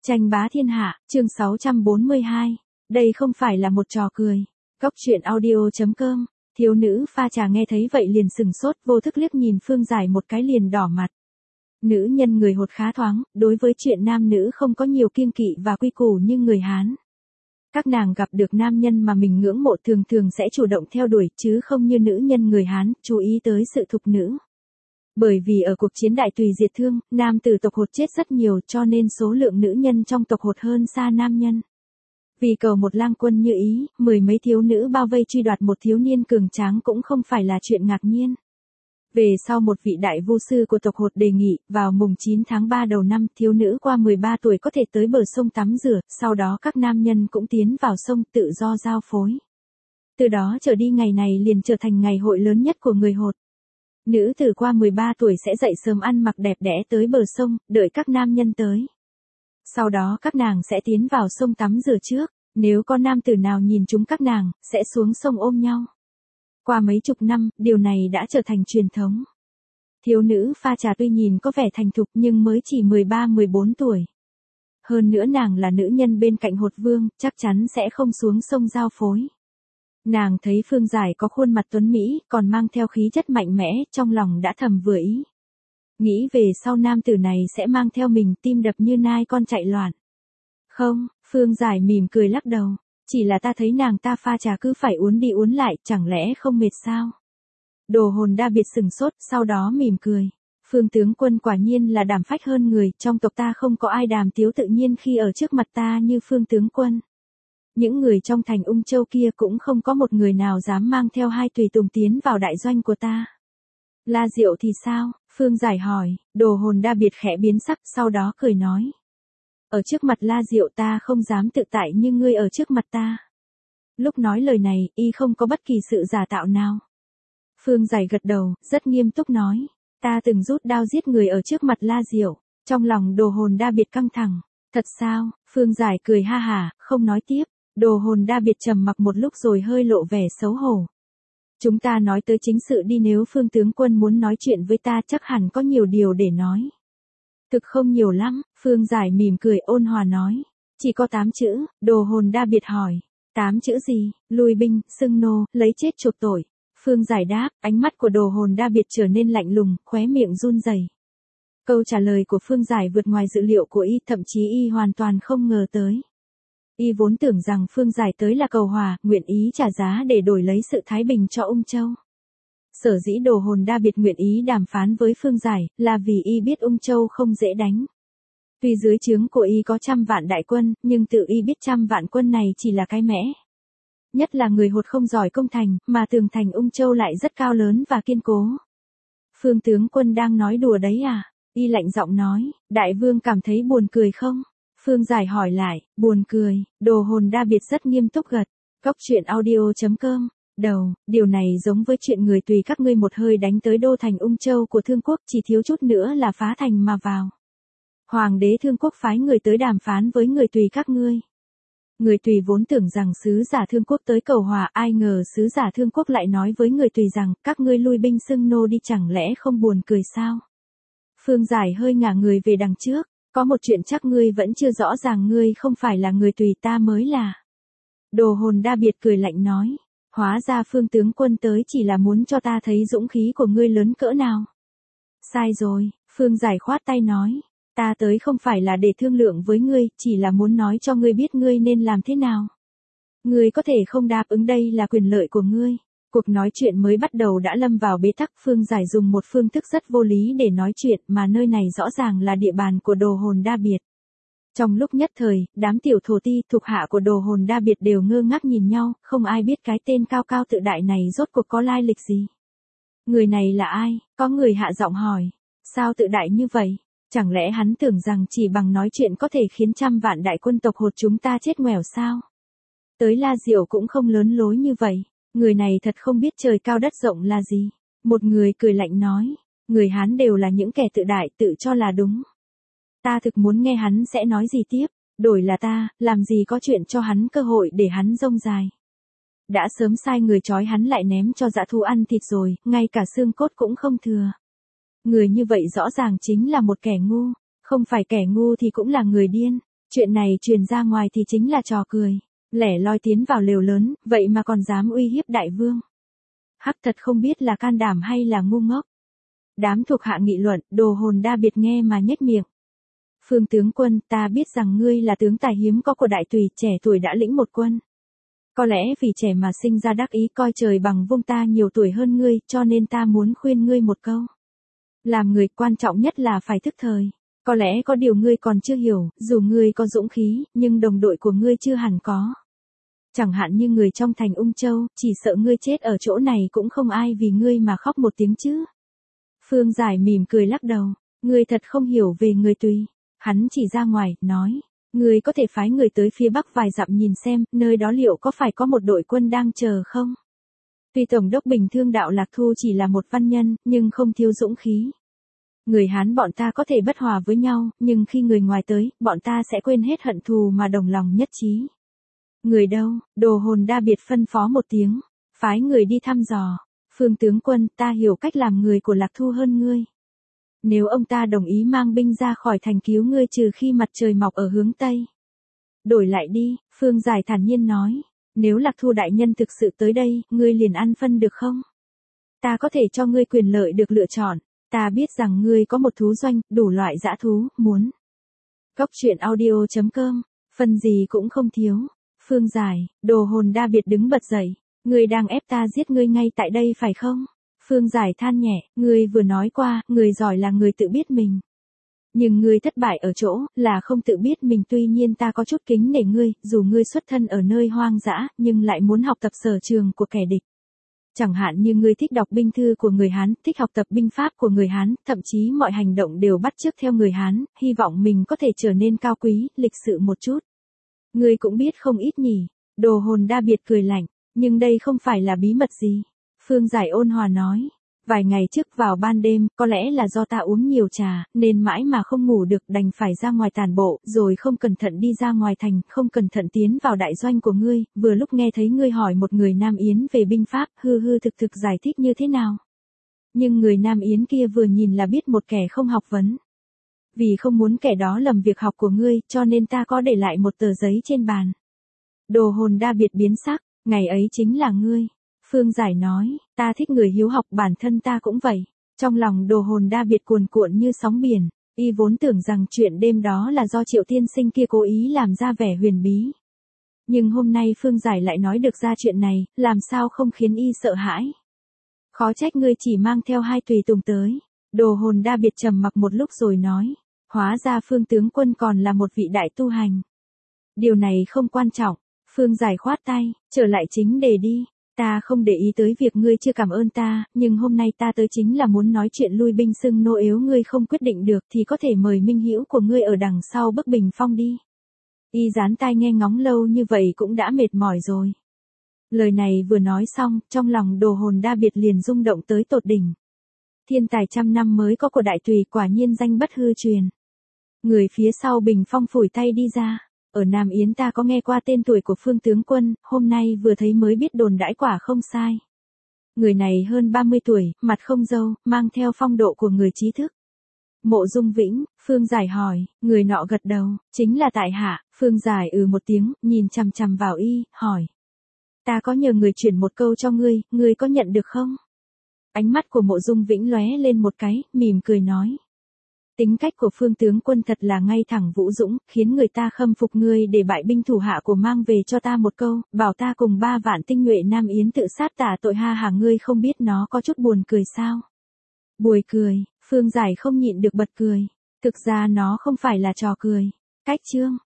Tranh bá thiên hạ, chương 642. Đây không phải là một trò cười. Cóc truyện audio.com. Thiếu nữ pha trà nghe thấy vậy liền sừng sốt, vô thức liếc nhìn Phương Giải một cái liền đỏ mặt. Nữ nhân người Hột khá thoáng, đối với chuyện nam nữ không có nhiều kiêng kỵ và quy củ như người Hán. Các nàng gặp được nam nhân mà mình ngưỡng mộ thường thường sẽ chủ động theo đuổi, chứ không như nữ nhân người Hán, chú ý tới sự thục nữ. Bởi vì ở cuộc chiến đại tùy diệt Thương, nam tử tộc Hột chết rất nhiều, cho nên số lượng nữ nhân trong tộc Hột hơn xa nam nhân. Vì cầu một lang quân như ý, mười mấy thiếu nữ bao vây truy đoạt một thiếu niên cường tráng cũng không phải là chuyện ngạc nhiên. Về sau một vị đại vu sư của tộc Hột đề nghị, vào mùng 9 tháng 3 đầu năm, thiếu nữ qua 13 tuổi có thể tới bờ sông tắm rửa, sau đó các nam nhân cũng tiến vào sông tự do giao phối. Từ đó trở đi ngày này liền trở thành ngày hội lớn nhất của người Hột. Nữ tử qua 13 tuổi sẽ dậy sớm ăn mặc đẹp đẽ tới bờ sông, đợi các nam nhân tới. Sau đó các nàng sẽ tiến vào sông tắm rửa trước, nếu có nam tử nào nhìn chúng các nàng, sẽ xuống sông ôm nhau. Qua mấy chục năm, điều này đã trở thành truyền thống. Thiếu nữ pha trà tuy nhìn có vẻ thành thục nhưng mới chỉ 13-14 tuổi. Hơn nữa nàng là nữ nhân bên cạnh Hột Vương, chắc chắn sẽ không xuống sông giao phối. Nàng thấy Phương Giải có khuôn mặt tuấn Mỹ, còn mang theo khí chất mạnh mẽ, trong lòng đã thầm vừa ý. Nghĩ về sau nam tử này sẽ mang theo mình, tim đập như nai con chạy loạn. Không, Phương Giải mỉm cười lắc đầu. Chỉ là ta thấy nàng ta pha trà cứ phải uốn đi uốn lại, chẳng lẽ không mệt sao? Đồ Hồn Đa Biệt sừng sốt, sau đó mỉm cười. Phương tướng quân quả nhiên là đảm phách hơn người, trong tộc ta không có ai đàm tiếu tự nhiên khi ở trước mặt ta như Phương tướng quân. Những người trong thành Ung Châu kia cũng không có một người nào dám mang theo hai tùy tùng tiến vào đại doanh của ta. La Diệu thì sao? Phương Giải hỏi. Đồ Hồn Đa Biệt khẽ biến sắc, sau đó cười nói. Ở trước mặt La Diệu ta không dám tự tại như ngươi ở trước mặt ta. Lúc nói lời này, y không có bất kỳ sự giả tạo nào. Phương Giải gật đầu, rất nghiêm túc nói. Ta từng rút đao giết người ở trước mặt La Diệu. Trong lòng Đồ Hồn Đa Biệt căng thẳng. Thật sao? Phương Giải cười ha hả, không nói tiếp. Đồ Hồn Đa Biệt trầm mặc một lúc rồi hơi lộ vẻ xấu hổ. Chúng ta nói tới chính sự đi, nếu Phương tướng quân muốn nói chuyện với ta chắc hẳn có nhiều điều để nói. Thực không nhiều lắm, Phương Giải mỉm cười ôn hòa nói. Chỉ có 8 chữ, Đồ Hồn Đa Biệt hỏi. 8 chữ gì? Lui binh, xưng nô, lấy chết chuộc tội. Phương Giải đáp, ánh mắt của Đồ Hồn Đa Biệt trở nên lạnh lùng, khóe miệng run rẩy. Câu trả lời của Phương Giải vượt ngoài dự liệu của y, thậm chí y hoàn toàn không ngờ tới. Y vốn tưởng rằng Phương Giải tới là cầu hòa, nguyện ý trả giá để đổi lấy sự thái bình cho Ung Châu. Sở dĩ Đồ Hồn Đa Biệt nguyện ý đàm phán với Phương Giải, là vì y biết Ung Châu không dễ đánh. Tuy dưới trướng của y có 100 vạn đại quân, nhưng tự y biết 100 vạn quân này chỉ là cái mẽ. Nhất là người Hột không giỏi công thành, mà tường thành Ung Châu lại rất cao lớn và kiên cố. Phương tướng quân đang nói đùa đấy à? Y lạnh giọng nói, đại vương cảm thấy buồn cười không? Phương Giải hỏi lại, buồn cười. Đồ Hồn Đa Biệt rất nghiêm túc gật. Cóc truyện audio.com. Đầu, điều này giống với chuyện người tùy các ngươi một hơi đánh tới đô thành Ung Châu của Thương Quốc, chỉ thiếu chút nữa là phá thành mà vào. Hoàng đế Thương Quốc phái người tới đàm phán với người tùy các ngươi. Người tùy vốn tưởng rằng sứ giả Thương Quốc tới cầu hòa, ai ngờ sứ giả Thương Quốc lại nói với người tùy rằng, các ngươi lui binh xưng nô đi, chẳng lẽ không buồn cười sao? Phương Giải hơi ngả người về đằng trước. Có một chuyện chắc ngươi vẫn chưa rõ ràng, ngươi không phải là người tùy, ta mới là. Đồ Hồn Đa Biệt cười lạnh nói. Hóa ra Phương tướng quân tới chỉ là muốn cho ta thấy dũng khí của ngươi lớn cỡ nào. Sai rồi, Phương Giải khoát tay nói. Ta tới không phải là để thương lượng với ngươi, chỉ là muốn nói cho ngươi biết ngươi nên làm thế nào. Ngươi có thể không đáp ứng, đây là quyền lợi của ngươi. Cuộc nói chuyện mới bắt đầu đã lâm vào bế tắc. Phương Giải dùng một phương thức rất vô lý để nói chuyện, mà nơi này rõ ràng là địa bàn của Đồ Hồn Đa Biệt. Trong lúc nhất thời, đám tiểu thổ ti thuộc hạ của Đồ Hồn Đa Biệt đều ngơ ngác nhìn nhau, không ai biết cái tên cao cao tự đại này rốt cuộc có lai lịch gì. Người này là ai? Có người hạ giọng hỏi. Sao tự đại như vậy? Chẳng lẽ hắn tưởng rằng chỉ bằng nói chuyện có thể khiến 100 vạn đại quân tộc Hột chúng ta chết ngoẻo sao? Tới La Diệu cũng không lớn lối như vậy. Người này thật không biết trời cao đất rộng là gì. Một người cười lạnh nói. Người Hán đều là những kẻ tự đại, tự cho là đúng. Ta thực muốn nghe hắn sẽ nói gì tiếp. Đổi là ta, làm gì có chuyện cho hắn cơ hội để hắn rông dài. Đã sớm sai người trói hắn lại ném cho dã thú ăn thịt rồi, ngay cả xương cốt cũng không thừa. Người như vậy rõ ràng chính là một kẻ ngu. Không phải kẻ ngu thì cũng là người điên. Chuyện này truyền ra ngoài thì chính là trò cười. Lẻ loi tiến vào lều lớn, vậy mà còn dám uy hiếp đại vương. Hắc thật không biết là can đảm hay là ngu ngốc. Đám thuộc hạ nghị luận, đồ hồn đa biệt nghe mà nhếch miệng. Phương tướng quân, ta biết rằng ngươi là tướng tài hiếm có của đại tùy, trẻ tuổi đã lĩnh một quân. Có lẽ vì trẻ mà sinh ra đắc ý coi trời bằng vung, ta nhiều tuổi hơn ngươi, cho nên ta muốn khuyên ngươi một câu. Làm người quan trọng nhất là phải thức thời. Có lẽ có điều ngươi còn chưa hiểu, dù ngươi có dũng khí, nhưng đồng đội của ngươi chưa hẳn có. Chẳng hạn như người trong thành Ung Châu, chỉ sợ ngươi chết ở chỗ này cũng không ai vì ngươi mà khóc một tiếng chứ. Phương Giải mỉm cười lắc đầu, ngươi thật không hiểu về người Tùy. Hắn chỉ ra ngoài, nói, ngươi có thể phái người tới phía bắc vài dặm nhìn xem, nơi đó liệu có phải có một đội quân đang chờ không? Tuy Tổng đốc Bình Thương đạo Lạc Thu chỉ là một văn nhân, nhưng không thiếu dũng khí. Người Hán bọn ta có thể bất hòa với nhau, nhưng khi người ngoài tới, bọn ta sẽ quên hết hận thù mà đồng lòng nhất trí. Người đâu? Đồ hồn đa biệt phân phó một tiếng, phái người đi thăm dò. Phương tướng quân, ta hiểu cách làm người của Lạc Thu hơn ngươi. Nếu ông ta đồng ý mang binh ra khỏi thành cứu ngươi trừ khi mặt trời mọc ở hướng Tây. Đổi lại đi, Phương Giải thản nhiên nói. Nếu Lạc Thu đại nhân thực sự tới đây, ngươi liền ăn phân được không? Ta có thể cho ngươi quyền lợi được lựa chọn. Ta biết rằng ngươi có một thú doanh, đủ loại dã thú, muốn. Góc truyện audio.com, phân gì cũng không thiếu. Phương Giải, đồ hồn đa biệt đứng bật dậy. Ngươi đang ép ta giết ngươi ngay tại đây phải không? Phương Giải than nhẹ, ngươi vừa nói qua, người giỏi là người tự biết mình. Nhưng ngươi thất bại ở chỗ, là không tự biết mình, tuy nhiên ta có chút kính nể ngươi, dù ngươi xuất thân ở nơi hoang dã, nhưng lại muốn học tập sở trường của kẻ địch. Chẳng hạn như ngươi thích đọc binh thư của người Hán, thích học tập binh pháp của người Hán, thậm chí mọi hành động đều bắt chước theo người Hán, hy vọng mình có thể trở nên cao quý, lịch sự một chút. Ngươi cũng biết không ít nhỉ? Đồ hồn đa biệt cười lạnh, nhưng đây không phải là bí mật gì. Phương Giải ôn hòa nói, vài ngày trước vào ban đêm, có lẽ là do ta uống nhiều trà, nên mãi mà không ngủ được, đành phải ra ngoài tản bộ, rồi không cẩn thận đi ra ngoài thành, không cẩn thận tiến vào đại doanh của ngươi, vừa lúc nghe thấy ngươi hỏi một người Nam Yến về binh pháp, hư hư thực thực giải thích như thế nào. Nhưng người Nam Yến kia vừa nhìn là biết một kẻ không học vấn. Vì không muốn kẻ đó lầm việc học của ngươi, cho nên ta có để lại một tờ giấy trên bàn. Đồ hồn đa biệt biến sắc, ngày ấy chính là ngươi. Phương Giải nói, ta thích người hiếu học, bản thân ta cũng vậy. Trong lòng đồ hồn đa biệt cuồn cuộn như sóng biển, y vốn tưởng rằng chuyện đêm đó là do Triệu tiên sinh kia cố ý làm ra vẻ huyền bí. Nhưng hôm nay Phương Giải lại nói được ra chuyện này, làm sao không khiến y sợ hãi. Khó trách ngươi chỉ mang theo 2 tùy tùng tới. Đồ hồn đa biệt trầm mặc một lúc rồi nói, hóa ra Phương tướng quân còn là một vị đại tu hành. Điều này không quan trọng. Phương Giải khoát tay, trở lại chính đề đi. Ta không để ý tới việc ngươi chưa cảm ơn ta, nhưng hôm nay ta tới chính là muốn nói chuyện lui binh xưng nô, yếu ngươi không quyết định được thì có thể mời minh hữu của ngươi ở đằng sau bức bình phong đi. Y dán tai nghe ngóng lâu như vậy cũng đã mệt mỏi rồi. Lời này vừa nói xong, trong lòng đồ hồn đa biệt liền rung động tới tột đỉnh. Thiên tài trăm năm mới có của đại tùy, quả nhiên danh bất hư truyền. Người phía sau bình phong phủi tay đi ra. Ở Nam Yến ta có nghe qua tên tuổi của Phương tướng quân, hôm nay vừa thấy mới biết đồn đãi quả không sai. Người này hơn 30 tuổi, mặt không râu, mang theo phong độ của người trí thức. Mộ Dung Vĩnh, Phương Giải hỏi, người nọ gật đầu, chính là tại hạ. Phương Giải một tiếng, nhìn chằm chằm vào y, hỏi. Ta có nhờ người chuyển một câu cho ngươi có nhận được không? Ánh mắt của Mộ Dung Vĩnh lóe lên một cái, mỉm cười nói. Tính cách của Phương tướng quân thật là ngay thẳng vũ dũng, khiến người ta khâm phục ngươi, để bại binh thủ hạ của mang về cho ta một câu, bảo ta cùng 3 vạn tinh nhuệ Nam Yến tự sát tả tội, ha hả, ngươi không biết nó có chút buồn cười sao? Buồn cười, Phương Giải không nhịn được bật cười. Thực ra nó không phải là trò cười. Cách chương